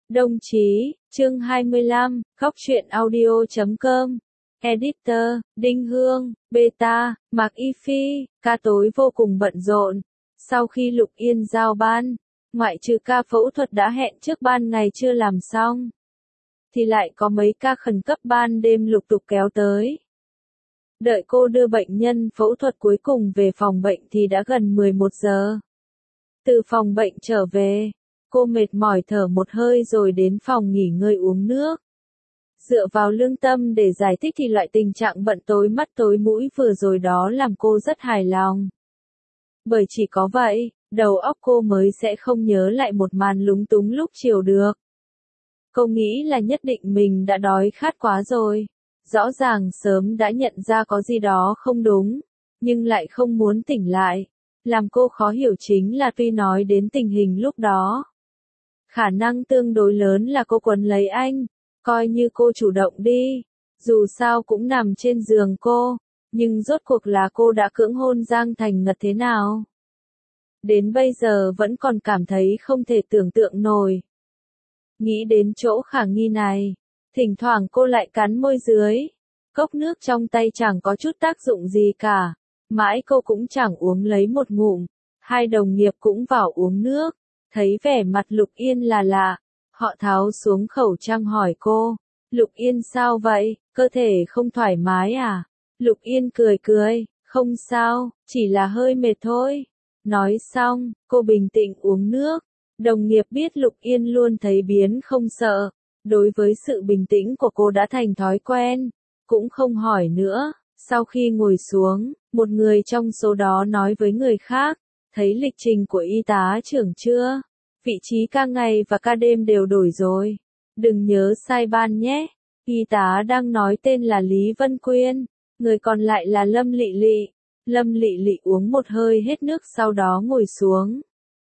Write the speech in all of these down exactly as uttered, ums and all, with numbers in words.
Đồng chí, chương hai mươi lăm, khóc chuyện audio chấm com. Editor, Đinh Hương, Beta, Mạc Y Phi, ca tối vô cùng bận rộn. Sau khi Lục Yên giao ban, ngoại trừ ca phẫu thuật đã hẹn trước ban ngày chưa làm xong, thì lại có mấy ca khẩn cấp ban đêm lục tục kéo tới. Đợi cô đưa bệnh nhân phẫu thuật cuối cùng về phòng bệnh thì đã gần mười một giờ. Từ phòng bệnh trở về, cô mệt mỏi thở một hơi rồi đến phòng nghỉ ngơi uống nước. Dựa vào lương tâm để giải thích thì loại tình trạng bận tối mắt tối mũi vừa rồi đó làm cô rất hài lòng. Bởi chỉ có vậy, đầu óc cô mới sẽ không nhớ lại một màn lúng túng lúc chiều được. Cô nghĩ là nhất định mình đã đói khát quá rồi. Rõ ràng sớm đã nhận ra có gì đó không đúng, nhưng lại không muốn tỉnh lại. Làm cô khó hiểu chính là tuy nói đến tình hình lúc đó, khả năng tương đối lớn là cô quấn lấy anh, coi như cô chủ động đi, dù sao cũng nằm trên giường cô, nhưng rốt cuộc là cô đã cưỡng hôn Giang Thành Ngật thế nào? Đến bây giờ vẫn còn cảm thấy không thể tưởng tượng nổi. Nghĩ đến chỗ khả nghi này, thỉnh thoảng cô lại cắn môi dưới, cốc nước trong tay chẳng có chút tác dụng gì cả, mãi cô cũng chẳng uống lấy một ngụm, hai đồng nghiệp cũng vào uống nước, thấy vẻ mặt Lục Yên là lạ, họ tháo xuống khẩu trang hỏi cô, Lục Yên sao vậy, cơ thể không thoải mái à? Lục Yên cười cười, không sao, chỉ là hơi mệt thôi. Nói xong, cô bình tĩnh uống nước, đồng nghiệp biết Lục Yên luôn thấy biến không sợ, đối với sự bình tĩnh của cô đã thành thói quen, cũng không hỏi nữa. Sau khi ngồi xuống, một người trong số đó nói với người khác, thấy lịch trình của y tá trưởng chưa? Vị trí ca ngày và ca đêm đều đổi rồi. Đừng nhớ sai ban nhé. Y tá đang nói tên là Lý Vân Quyên, người còn lại là Lâm Lị Lị. Lâm Lị Lị uống một hơi hết nước sau đó ngồi xuống.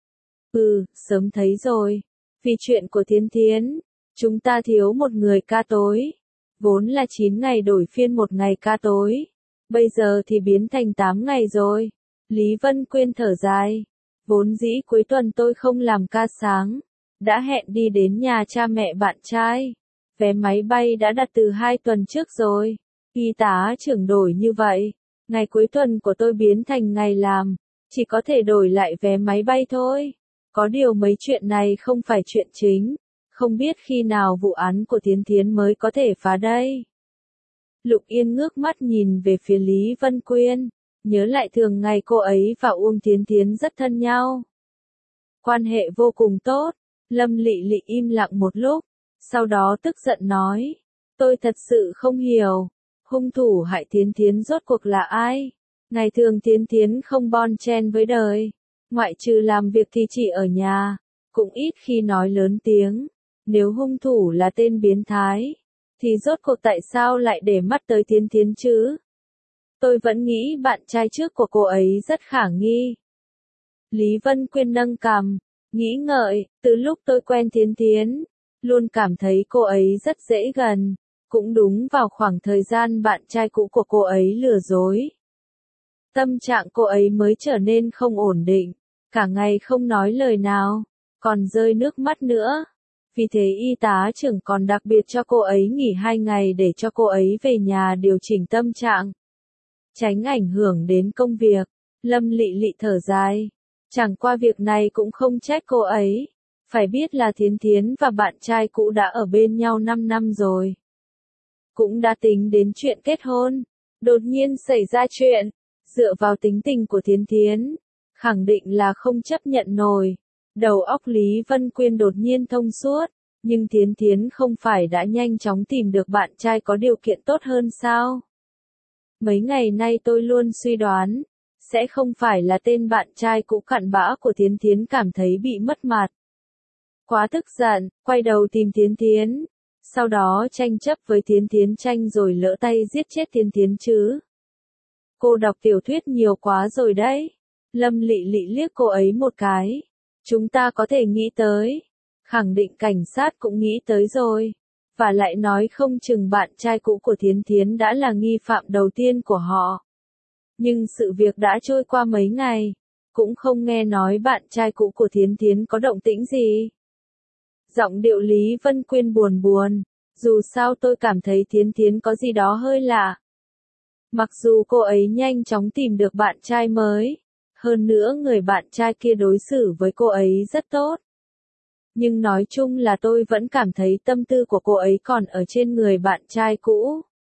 Ừ, sớm thấy rồi. Vì chuyện của Thiến Thiến, chúng ta thiếu một người ca tối. Vốn là chín ngày đổi phiên một ngày ca tối. Bây giờ thì biến thành tám ngày rồi. Lý Vân Quyên thở dài. Vốn dĩ cuối tuần tôi không làm ca sáng. Đã hẹn đi đến nhà cha mẹ bạn trai. Vé máy bay đã đặt từ hai tuần trước rồi. Y tá trưởng đổi như vậy. Ngày cuối tuần của tôi biến thành ngày làm. Chỉ có thể đổi lại vé máy bay thôi. Có điều mấy chuyện này không phải chuyện chính. Không biết khi nào vụ án của Thiến Thiến mới có thể phá đây. Lục Yên ngước mắt nhìn về phía Lý Vân Quyên. Nhớ lại thường ngày cô ấy và Uông Thiến Thiến rất thân nhau. Quan hệ vô cùng tốt. Lâm Lị Lị im lặng một lúc. Sau đó tức giận nói. Tôi thật sự không hiểu. Hung thủ hại Thiến Thiến rốt cuộc là ai? Ngày thường Thiến Thiến không bon chen với đời. Ngoại trừ làm việc thì chỉ ở nhà. Cũng ít khi nói lớn tiếng. Nếu hung thủ là tên biến thái, thì rốt cuộc tại sao lại để mắt tới Thiến Thiến chứ? Tôi vẫn nghĩ bạn trai trước của cô ấy rất khả nghi. Lý Vân Quyên nâng cằm, nghĩ ngợi, từ lúc tôi quen Thiến Thiến, luôn cảm thấy cô ấy rất dễ gần. Cũng đúng vào khoảng thời gian bạn trai cũ của cô ấy lừa dối. Tâm trạng cô ấy mới trở nên không ổn định, cả ngày không nói lời nào, còn rơi nước mắt nữa. Vì thế y tá trưởng còn đặc biệt cho cô ấy nghỉ hai ngày để cho cô ấy về nhà điều chỉnh tâm trạng. Tránh ảnh hưởng đến công việc, Lâm Lị Lị thở dài. Chẳng qua việc này cũng không trách cô ấy. Phải biết là Thiến Thiến và bạn trai cũ đã ở bên nhau năm năm rồi. Cũng đã tính đến chuyện kết hôn. Đột nhiên xảy ra chuyện. Dựa vào tính tình của Thiến Thiến, khẳng định là không chấp nhận nổi. Đầu óc Lý Vân Quyên đột nhiên thông suốt, nhưng Thiến Thiến không phải đã nhanh chóng tìm được bạn trai có điều kiện tốt hơn sao? Mấy ngày nay tôi luôn suy đoán, sẽ không phải là tên bạn trai cũ cặn bã của Thiến Thiến cảm thấy bị mất mặt. Quá tức giận, quay đầu tìm Thiến Thiến, sau đó tranh chấp với Thiến Thiến tranh rồi lỡ tay giết chết Thiến Thiến chứ. Cô đọc tiểu thuyết nhiều quá rồi đấy. Lâm Lị Lị liếc cô ấy một cái. Chúng ta có thể nghĩ tới. Khẳng định cảnh sát cũng nghĩ tới rồi. Và lại nói không chừng bạn trai cũ của Thiến Thiến đã là nghi phạm đầu tiên của họ. Nhưng sự việc đã trôi qua mấy ngày. Cũng không nghe nói bạn trai cũ của Thiến Thiến có động tĩnh gì. Giọng điệu Lý Vân Quyên buồn buồn. Dù sao tôi cảm thấy Thiến Thiến có gì đó hơi lạ. Mặc dù cô ấy nhanh chóng tìm được bạn trai mới. Hơn nữa người bạn trai kia đối xử với cô ấy rất tốt. Nhưng nói chung là tôi vẫn cảm thấy tâm tư của cô ấy còn ở trên người bạn trai cũ.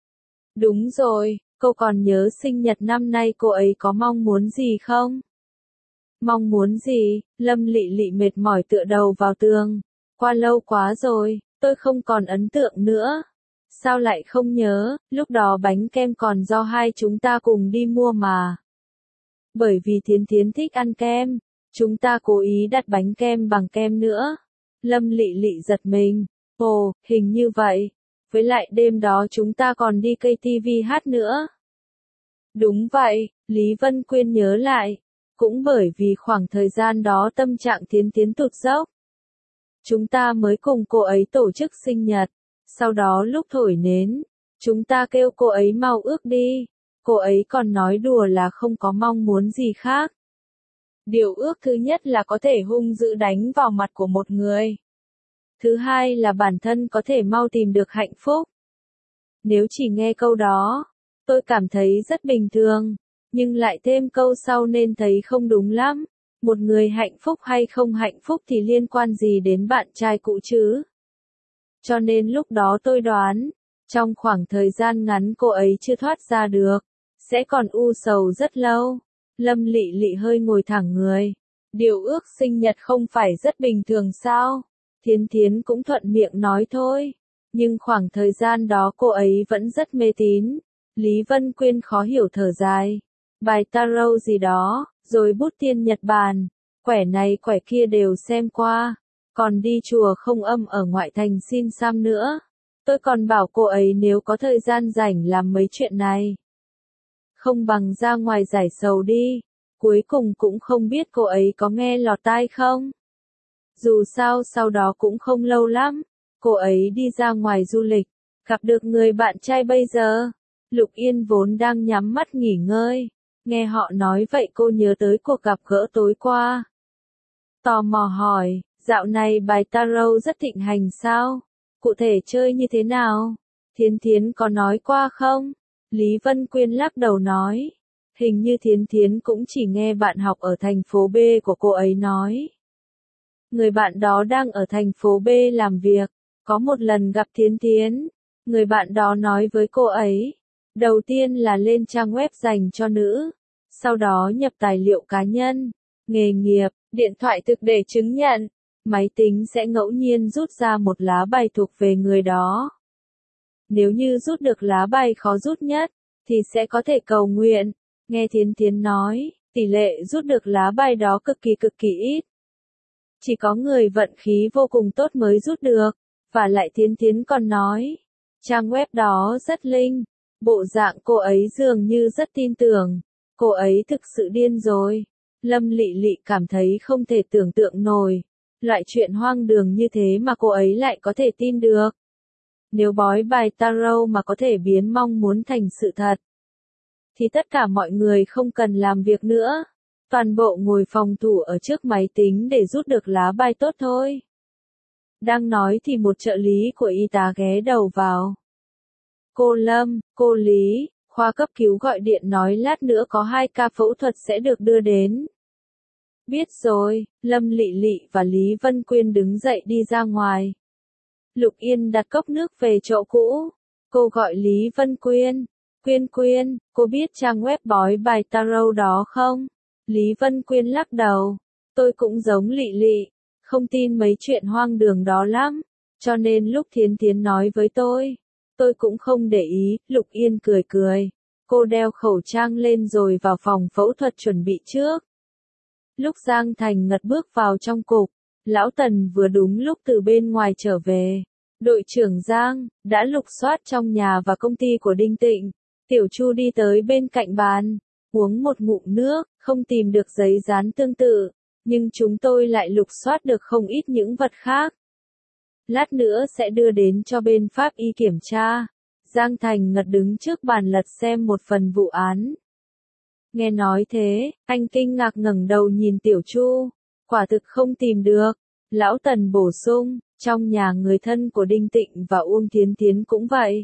Đúng rồi, cô còn nhớ sinh nhật năm nay cô ấy có mong muốn gì không? Mong muốn gì? Lâm Lị Lị mệt mỏi tựa đầu vào tường. Qua lâu quá rồi, tôi không còn ấn tượng nữa. Sao lại không nhớ, lúc đó bánh kem còn do hai chúng ta cùng đi mua mà. Bởi vì Thiến Thiến thích ăn kem, chúng ta cố ý đặt bánh kem bằng kem nữa. Lâm Lị Lị giật mình. Ồ, hình như vậy. Với lại đêm đó chúng ta còn đi ca tê vê hát nữa. Đúng vậy, Lý Vân Quyên nhớ lại. Cũng bởi vì khoảng thời gian đó tâm trạng Thiến Thiến tụt dốc. Chúng ta mới cùng cô ấy tổ chức sinh nhật. Sau đó lúc thổi nến, chúng ta kêu cô ấy mau ước đi. Cô ấy còn nói đùa là không có mong muốn gì khác. Điều ước thứ nhất là có thể hung dữ đánh vào mặt của một người. Thứ hai là bản thân có thể mau tìm được hạnh phúc. Nếu chỉ nghe câu đó, tôi cảm thấy rất bình thường, nhưng lại thêm câu sau nên thấy không đúng lắm. Một người hạnh phúc hay không hạnh phúc thì liên quan gì đến bạn trai cũ chứ? Cho nên lúc đó tôi đoán, trong khoảng thời gian ngắn cô ấy chưa thoát ra được, sẽ còn u sầu rất lâu. Lâm Lị Lị hơi ngồi thẳng người. Điều ước sinh nhật không phải rất bình thường sao? Thiến Thiến cũng thuận miệng nói thôi. Nhưng khoảng thời gian đó cô ấy vẫn rất mê tín. Lý Vân Quyên khó hiểu thở dài. Bài tarot gì đó, rồi bút tiên Nhật Bản. Quẻ này quẻ kia đều xem qua. Còn đi chùa không âm ở ngoại thành xin xăm nữa. Tôi còn bảo cô ấy nếu có thời gian rảnh làm mấy chuyện này. Không bằng ra ngoài giải sầu đi. Cuối cùng cũng không biết cô ấy có nghe lọt tai không. Dù sao sau đó cũng không lâu lắm. Cô ấy đi ra ngoài du lịch. Gặp được người bạn trai bây giờ. Lục Yên vốn đang nhắm mắt nghỉ ngơi. Nghe họ nói vậy cô nhớ tới cuộc gặp gỡ tối qua. Tò mò hỏi, dạo này bài tarot rất thịnh hành sao? Cụ thể chơi như thế nào? Thiến Thiến có nói qua không? Lý Vân Quyên lắc đầu nói. Hình như Thiến Thiến cũng chỉ nghe bạn học ở thành phố B của cô ấy nói. Người bạn đó đang ở thành phố B làm việc. Có một lần gặp Thiến Thiến. Người bạn đó nói với cô ấy. Đầu tiên là lên trang web dành cho nữ. Sau đó nhập tài liệu cá nhân, nghề nghiệp, điện thoại thực để chứng nhận. Máy tính sẽ ngẫu nhiên rút ra một lá bài thuộc về người đó. Nếu như rút được lá bài khó rút nhất, thì sẽ có thể cầu nguyện. Nghe Thiến Thiến nói, tỷ lệ rút được lá bài đó cực kỳ cực kỳ ít. Chỉ có người vận khí vô cùng tốt mới rút được. Và lại Thiến Thiến còn nói, trang web đó rất linh. Bộ dạng cô ấy dường như rất tin tưởng. Cô ấy thực sự điên rồi. Lâm Lị Lị cảm thấy không thể tưởng tượng nổi. Loại chuyện hoang đường như thế mà cô ấy lại có thể tin được. Nếu bói bài tarot mà có thể biến mong muốn thành sự thật, thì tất cả mọi người không cần làm việc nữa. Toàn bộ ngồi phòng thủ ở trước máy tính để rút được lá bài tốt thôi. Đang nói thì một trợ lý của y tá ghé đầu vào. Cô Lâm, cô Lý, khoa cấp cứu gọi điện nói lát nữa có hai ca phẫu thuật sẽ được đưa đến. Biết rồi, Lâm Lị Lị và Lý Vân Quyên đứng dậy đi ra ngoài. Lục Yên đặt cốc nước về chỗ cũ. Cô gọi Lý Vân Quyên. Quyên Quyên, cô biết trang web bói bài tarot đó không? Lý Vân Quyên lắc đầu. Tôi cũng giống Lị Lị, không tin mấy chuyện hoang đường đó lắm. Cho nên lúc Thiến Thiến nói với tôi, tôi cũng không để ý. Lục Yên cười cười. Cô đeo khẩu trang lên rồi vào phòng phẫu thuật chuẩn bị trước. Lúc Giang Thành Ngật bước vào trong cục, Lão Tần vừa đúng lúc từ bên ngoài trở về. Đội trưởng Giang đã lục soát trong nhà và công ty của Đinh Tịnh. Tiểu Chu đi tới bên cạnh bàn, uống một ngụm nước, không tìm được giấy dán tương tự, nhưng chúng tôi lại lục soát được không ít những vật khác. Lát nữa sẽ đưa đến cho bên pháp y kiểm tra. Giang Thành Ngật đứng trước bàn lật xem một phần vụ án. Nghe nói thế, anh kinh ngạc ngẩng đầu nhìn Tiểu Chu. Quả thực không tìm được. Lão Tần bổ sung, Trong nhà người thân của Đinh Tịnh và Uông Thiến Thiến cũng vậy.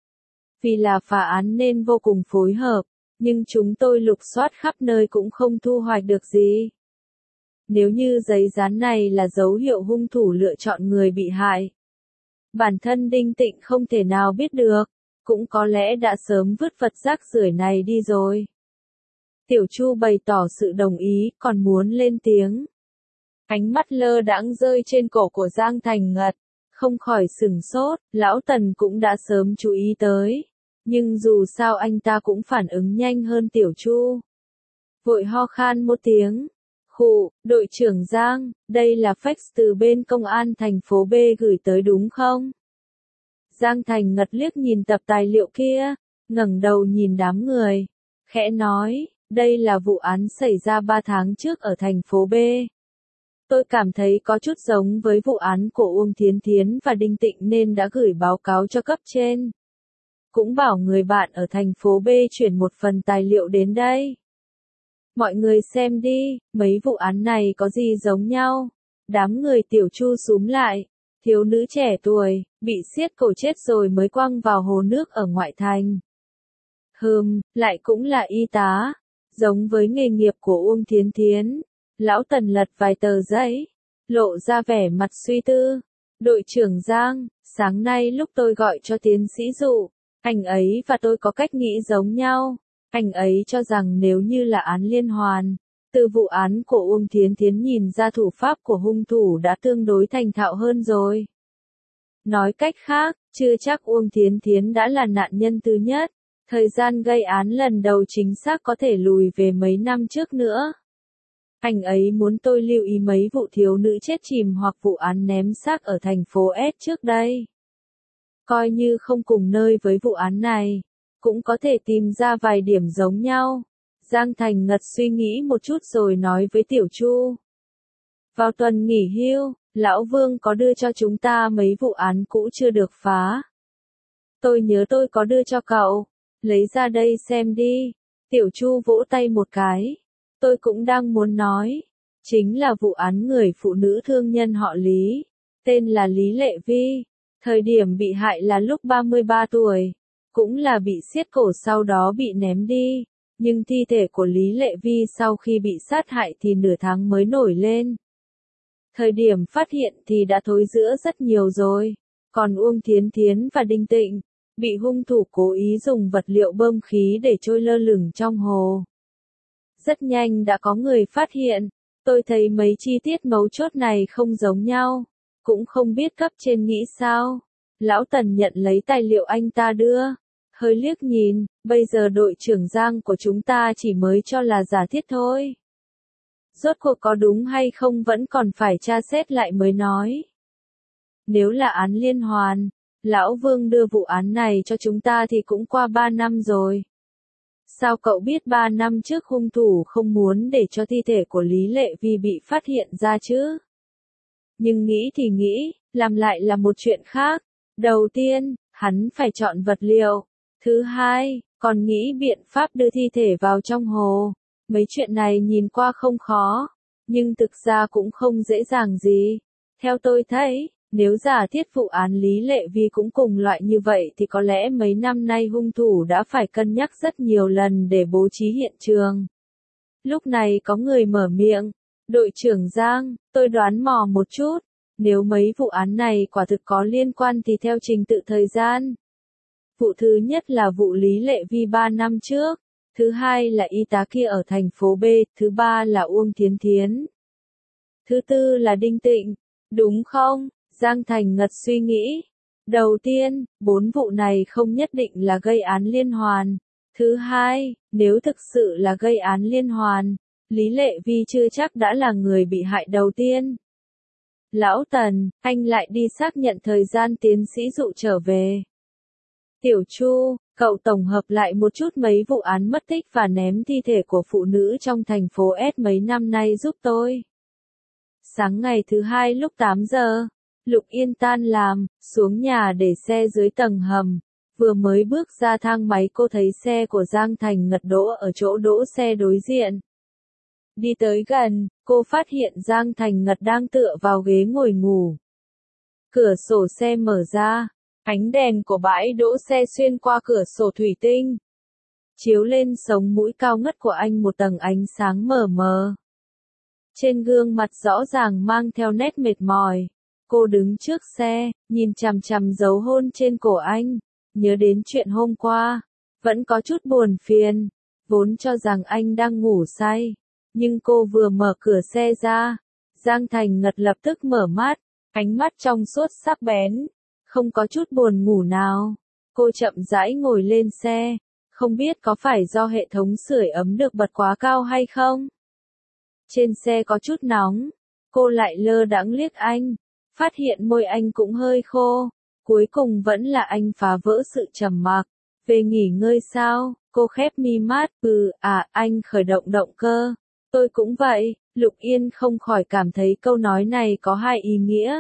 Vì là phá án nên vô cùng phối hợp, nhưng chúng tôi lục soát khắp nơi cũng không thu hoạch được gì. Nếu như giấy dán này là dấu hiệu hung thủ lựa chọn người bị hại, bản thân Đinh Tịnh không thể nào biết được, cũng có lẽ đã sớm vứt vật rác rưởi này đi rồi. Tiểu Chu bày tỏ sự đồng ý, còn muốn lên tiếng. Ánh mắt lơ đãng rơi trên cổ của Giang Thành Ngật, không khỏi sửng sốt, lão Tần cũng đã sớm chú ý tới. Nhưng dù sao anh ta cũng phản ứng nhanh hơn Tiểu Chu. Vội ho khan một tiếng. Khụ, đội trưởng Giang, đây là fax từ bên công an thành phố B gửi tới đúng không? Giang Thành Ngật liếc nhìn tập tài liệu kia, ngẩng đầu nhìn đám người, khẽ nói, đây là vụ án xảy ra ba tháng trước ở thành phố B. Tôi cảm thấy có chút giống với vụ án của Uông Thiến Thiến và Đinh Tịnh nên đã gửi báo cáo cho cấp trên. Cũng bảo người bạn ở thành phố B chuyển một phần tài liệu đến đây. Mọi người xem đi, mấy vụ án này có gì giống nhau. Đám người Tiểu Chu xúm lại, thiếu nữ trẻ tuổi, bị siết cổ chết rồi mới quăng vào hồ nước ở ngoại thành. Hừm, lại cũng là y tá, giống với nghề nghiệp của Uông Thiến Thiến. Lão Tần lật vài tờ giấy, lộ ra vẻ mặt suy tư. Đội trưởng Giang, sáng nay lúc tôi gọi cho tiến sĩ Dụ, anh ấy và tôi có cách nghĩ giống nhau. Anh ấy cho rằng nếu như là án liên hoàn, từ vụ án của Uông Thiến Thiến nhìn ra thủ pháp của hung thủ đã tương đối thành thạo hơn rồi. Nói cách khác, chưa chắc Uông Thiến Thiến đã là nạn nhân thứ nhất. Thời gian gây án lần đầu chính xác có thể lùi về mấy năm trước nữa. Anh ấy muốn tôi lưu ý mấy vụ thiếu nữ chết chìm hoặc vụ án ném xác ở thành phố S trước đây. Coi như không cùng nơi với vụ án này, cũng có thể tìm ra vài điểm giống nhau. Giang Thành Ngật suy nghĩ một chút rồi nói với Tiểu Chu. Vào tuần nghỉ hưu, Lão Vương có đưa cho chúng ta mấy vụ án cũ chưa được phá. Tôi nhớ tôi có đưa cho cậu, lấy ra đây xem đi. Tiểu Chu vỗ tay một cái. Tôi cũng đang muốn nói, chính là vụ án người phụ nữ thương nhân họ Lý, tên là Lý Lệ Vi. Thời điểm bị hại là lúc ba mươi ba tuổi, cũng là bị siết cổ sau đó bị ném đi, nhưng thi thể của Lý Lệ Vi sau khi bị sát hại thì nửa tháng mới nổi lên. Thời điểm phát hiện thì đã thối rữa rất nhiều rồi, còn Uông Thiến Thiến và Đinh Tịnh, bị hung thủ cố ý dùng vật liệu bơm khí để trôi lơ lửng trong hồ. Rất nhanh đã có người phát hiện, tôi thấy mấy chi tiết mấu chốt này không giống nhau, cũng không biết cấp trên nghĩ sao. Lão Tần nhận lấy tài liệu anh ta đưa, hơi liếc nhìn, bây giờ đội trưởng Giang của chúng ta chỉ mới cho là giả thiết thôi. Rốt cuộc có đúng hay không vẫn còn phải tra xét lại mới nói. Nếu là án liên hoàn, Lão Vương đưa vụ án này cho chúng ta thì cũng qua ba năm rồi. Sao cậu biết ba năm trước hung thủ không muốn để cho thi thể của Lý Lệ Vi bị phát hiện ra chứ? Nhưng nghĩ thì nghĩ, làm lại là một chuyện khác. Đầu tiên, hắn phải chọn vật liệu. Thứ hai, còn nghĩ biện pháp đưa thi thể vào trong hồ. Mấy chuyện này nhìn qua không khó, nhưng thực ra cũng không dễ dàng gì. Theo tôi thấy, nếu giả thiết vụ án Lý Lệ Vi cũng cùng loại như vậy thì có lẽ mấy năm nay hung thủ đã phải cân nhắc rất nhiều lần để bố trí hiện trường. Lúc này có người mở miệng, đội trưởng Giang, tôi đoán mò một chút, nếu mấy vụ án này quả thực có liên quan thì theo trình tự thời gian. Vụ thứ nhất là vụ Lý Lệ Vi ba năm trước, thứ hai là y tá kia ở thành phố B, thứ ba là Uông Thiến Thiến. Thứ tư là Đinh Tịnh, đúng không? Giang Thành Ngật suy nghĩ. Đầu tiên, bốn vụ này không nhất định là gây án liên hoàn. Thứ hai, nếu thực sự là gây án liên hoàn, Lý Lệ Vi chưa chắc đã là người bị hại đầu tiên. Lão Tần, anh lại đi xác nhận thời gian tiến sĩ Dụ trở về. Tiểu Chu, cậu tổng hợp lại một chút mấy vụ án mất tích và ném thi thể của phụ nữ trong thành phố S mấy năm nay giúp tôi. Sáng ngày thứ hai lúc tám giờ, Lục Yên tan làm, xuống nhà để xe dưới tầng hầm. Vừa mới bước ra thang máy cô thấy xe của Giang Thành Ngật đỗ ở chỗ đỗ xe đối diện. Đi tới gần, cô phát hiện Giang Thành Ngật đang tựa vào ghế ngồi ngủ. Cửa sổ xe mở ra, ánh đèn của bãi đỗ xe xuyên qua cửa sổ thủy tinh, chiếu lên sống mũi cao ngất của anh một tầng ánh sáng mờ mờ. Trên gương mặt rõ ràng mang theo nét mệt mỏi. Cô đứng trước xe, nhìn chằm chằm dấu hôn trên cổ anh, nhớ đến chuyện hôm qua, vẫn có chút buồn phiền, vốn cho rằng anh đang ngủ say. Nhưng cô vừa mở cửa xe ra, Giang Thành Ngật lập tức mở mắt, ánh mắt trong suốt sắc bén, không có chút buồn ngủ nào. Cô chậm rãi ngồi lên xe, không biết có phải do hệ thống sưởi ấm được bật quá cao hay không. Trên xe có chút nóng, cô lại lơ đãng liếc anh, phát hiện môi anh cũng hơi khô, cuối cùng vẫn là anh phá vỡ sự trầm mặc. Về nghỉ ngơi sao? Cô khép mi mắt, ừ, à, anh khởi động động cơ. Tôi cũng vậy. Lục Yên không khỏi cảm thấy câu nói này có hai ý nghĩa.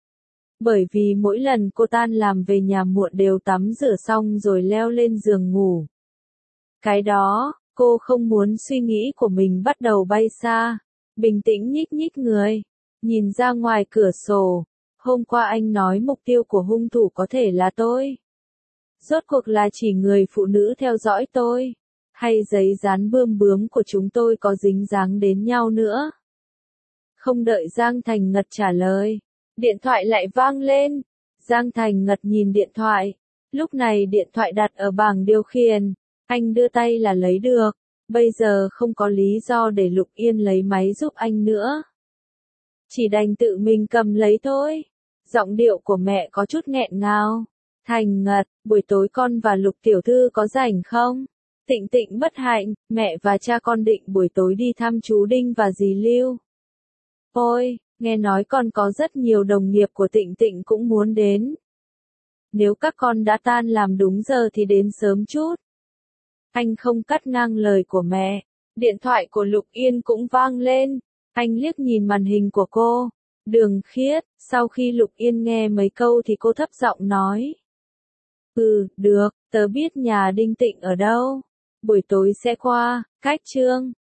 Bởi vì mỗi lần cô tan làm về nhà muộn đều tắm rửa xong rồi leo lên giường ngủ. Cái đó, cô không muốn suy nghĩ của mình bắt đầu bay xa. Bình tĩnh nhích nhích người, nhìn ra ngoài cửa sổ. Hôm qua anh nói mục tiêu của hung thủ có thể là tôi. Rốt cuộc là chỉ người phụ nữ theo dõi tôi, hay giấy dán bươm bướm của chúng tôi có dính dáng đến nhau nữa? Không đợi Giang Thành Ngật trả lời, điện thoại lại vang lên. Giang Thành Ngật nhìn điện thoại, lúc này điện thoại đặt ở bảng điều khiển, anh đưa tay là lấy được, bây giờ không có lý do để Lục Yên lấy máy giúp anh nữa. Chỉ đành tự mình cầm lấy thôi. Giọng điệu của mẹ có chút nghẹn ngào. Thành Ngật, buổi tối con và Lục tiểu thư có rảnh không? Tịnh Tịnh bất hạnh, mẹ và cha con định buổi tối đi thăm chú Đinh và dì Lưu. Ôi, nghe nói còn có rất nhiều đồng nghiệp của Tịnh Tịnh cũng muốn đến. Nếu các con đã tan làm đúng giờ thì đến sớm chút. Anh không cắt ngang lời của mẹ. Điện thoại của Lục Yên cũng vang lên. Anh liếc nhìn màn hình của cô. Đường Khiết, sau khi Lục Yên nghe mấy câu thì cô thấp giọng nói. Ừ, được, tớ biết nhà Đinh Tịnh ở đâu. Buổi tối sẽ qua. Cách chương